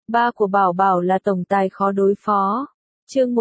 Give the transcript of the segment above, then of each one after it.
Ba của Bảo Bảo là tổng tài khó đối phó. Chương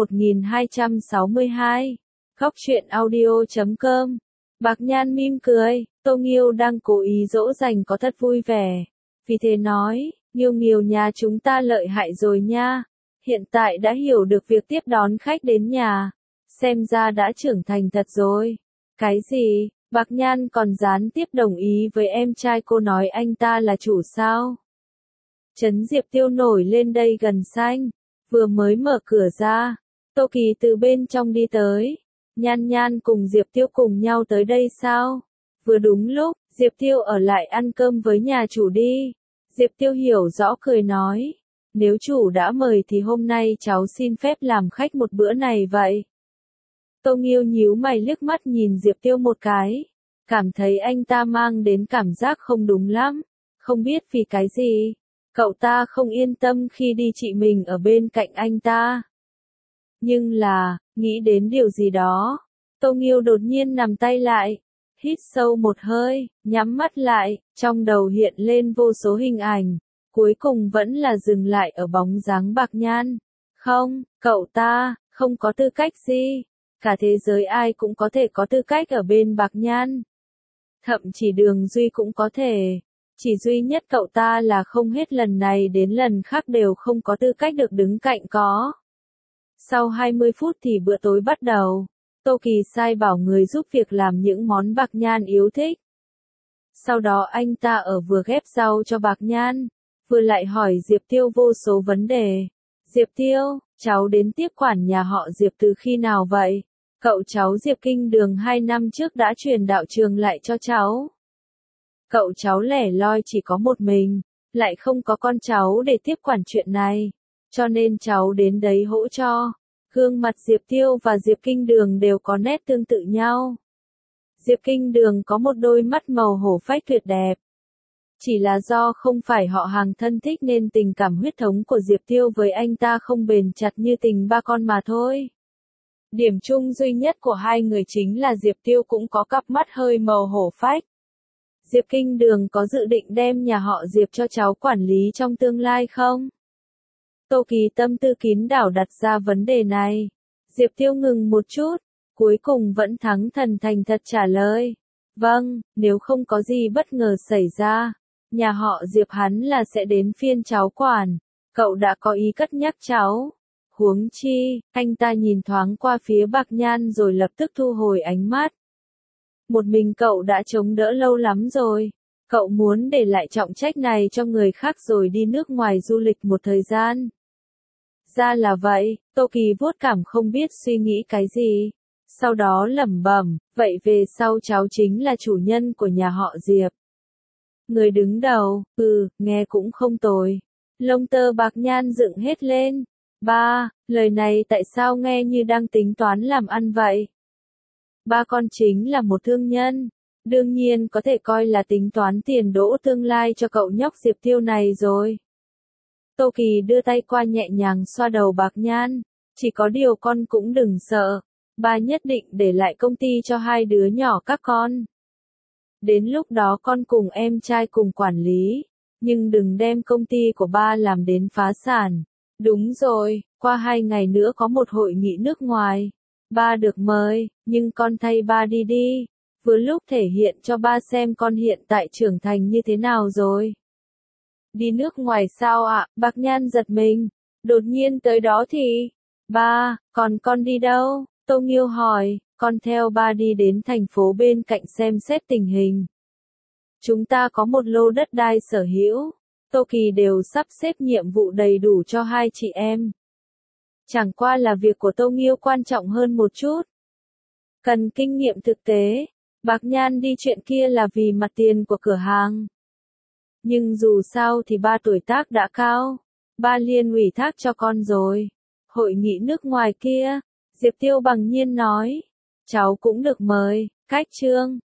1262. Góc truyện audio.com. Bạc Nhan mỉm cười, Tô Nghiêu đang cố ý dỗ dành có thật vui vẻ. Vì thế nói, Nghiêu Nghiêu nhà chúng ta lợi hại rồi nha. Hiện tại đã hiểu được việc tiếp đón khách đến nhà. Xem ra đã trưởng thành thật rồi. Cái gì? Bạc Nhan còn gián tiếp đồng ý với em trai cô nói anh ta là chủ sao? Trấn Diệp Tiêu nổi lên đây gần xanh. Vừa mới mở cửa ra, Tô Kỳ từ bên trong đi tới. Nhan Nhan cùng Diệp Tiêu cùng nhau tới đây sao? Vừa đúng lúc, Diệp Tiêu ở lại ăn cơm với nhà chủ đi. Diệp Tiêu hiểu rõ cười nói. Nếu chủ đã mời thì hôm nay cháu xin phép làm khách một bữa này vậy. Tô Nghiêu nhíu mày liếc mắt nhìn Diệp Tiêu một cái. Cảm thấy anh ta mang đến cảm giác không đúng lắm. Không biết vì cái gì. Cậu ta không yên tâm khi đi chị mình ở bên cạnh anh ta. Nhưng là, nghĩ đến điều gì đó. Tô Nghiêu đột nhiên nằm tay lại. Hít sâu một hơi, nhắm mắt lại, trong đầu hiện lên vô số hình ảnh. Cuối cùng vẫn là dừng lại ở bóng dáng Bạc Nhan. Không, cậu ta, không có tư cách gì. Cả thế giới ai cũng có thể có tư cách ở bên Bạc Nhan. Thậm chí Đường Duy cũng có thể. Chỉ duy nhất cậu ta là không hết lần này đến lần khác đều không có tư cách được đứng cạnh có. Sau 20 phút thì bữa tối bắt đầu. Tô Kỳ sai bảo người giúp việc làm những món Bạc Nhan yêu thích. Sau đó anh ta ở vừa ghép rau cho Bạc Nhan, vừa lại hỏi Diệp Tiêu vô số vấn đề. Diệp Tiêu, cháu đến tiếp quản nhà họ Diệp từ khi nào vậy? Cậu cháu Diệp Kinh Đường 2 năm trước đã truyền đạo trường lại cho cháu. Cậu cháu lẻ loi chỉ có một mình, lại không có con cháu để tiếp quản chuyện này. Cho nên cháu đến đấy hỗ cho. Gương mặt Diệp Tiêu và Diệp Kinh Đường đều có nét tương tự nhau. Diệp Kinh Đường có một đôi mắt màu hổ phách tuyệt đẹp. Chỉ là do không phải họ hàng thân thích nên tình cảm huyết thống của Diệp Tiêu với anh ta không bền chặt như tình ba con mà thôi. Điểm chung duy nhất của hai người chính là Diệp Tiêu cũng có cặp mắt hơi màu hổ phách. Diệp Kinh Đường có dự định đem nhà họ Diệp cho cháu quản lý trong tương lai không? Tô Kỳ tâm tư kín đảo đặt ra vấn đề này. Diệp Tiêu ngừng một chút, cuối cùng vẫn thắng thần thành thật trả lời. Vâng, nếu không có gì bất ngờ xảy ra, nhà họ Diệp hắn là sẽ đến phiên cháu quản. Cậu đã có ý cất nhắc cháu. Huống chi, anh ta nhìn thoáng qua phía Bạc Nhan rồi lập tức thu hồi ánh mắt. Một mình cậu đã chống đỡ lâu lắm rồi. Cậu muốn để lại trọng trách này cho người khác rồi đi nước ngoài du lịch một thời gian. Ra là vậy, Tô Kỳ vuốt cảm không biết suy nghĩ cái gì. Sau đó lẩm bẩm, vậy về sau cháu chính là chủ nhân của nhà họ Diệp. Người đứng đầu, nghe cũng không tồi. Lông tơ Bạc Nhan dựng hết lên. Ba, lời này tại sao nghe như đang tính toán làm ăn vậy? Ba con chính là một thương nhân. Đương nhiên có thể coi là tính toán tiền đỗ tương lai cho cậu nhóc Diệp Tiêu này rồi. Tô Kỳ đưa tay qua nhẹ nhàng xoa đầu Bạc Nhan. Chỉ có điều con cũng đừng sợ. Ba nhất định để lại công ty cho hai đứa nhỏ các con. Đến lúc đó con cùng em trai cùng quản lý. Nhưng đừng đem công ty của ba làm đến phá sản. Đúng rồi, qua 2 ngày nữa có một hội nghị nước ngoài. Ba được mời, nhưng con thay ba đi đi. Vừa lúc thể hiện cho ba xem con hiện tại trưởng thành như thế nào rồi. Đi nước ngoài sao ạ? Bạc Nhan giật mình. Đột nhiên tới đó thì... Ba, còn con đi đâu? Tô Nghiêu hỏi, con theo ba đi đến thành phố bên cạnh xem xét tình hình. Chúng ta có một lô đất đai sở hữu. Tô Kỳ đều sắp xếp nhiệm vụ đầy đủ cho hai chị em. Chẳng qua là việc của Tô Nghiêu quan trọng hơn một chút. Cần kinh nghiệm thực tế. Bạc Nhan đi chuyện kia là vì mặt tiền của cửa hàng. Nhưng dù sao thì ba tuổi tác đã cao. Ba liền ủy thác cho con rồi. Hội nghị nước ngoài kia, Diệp Tiêu bằng nhiên nói. Cháu cũng được mời, cách trương.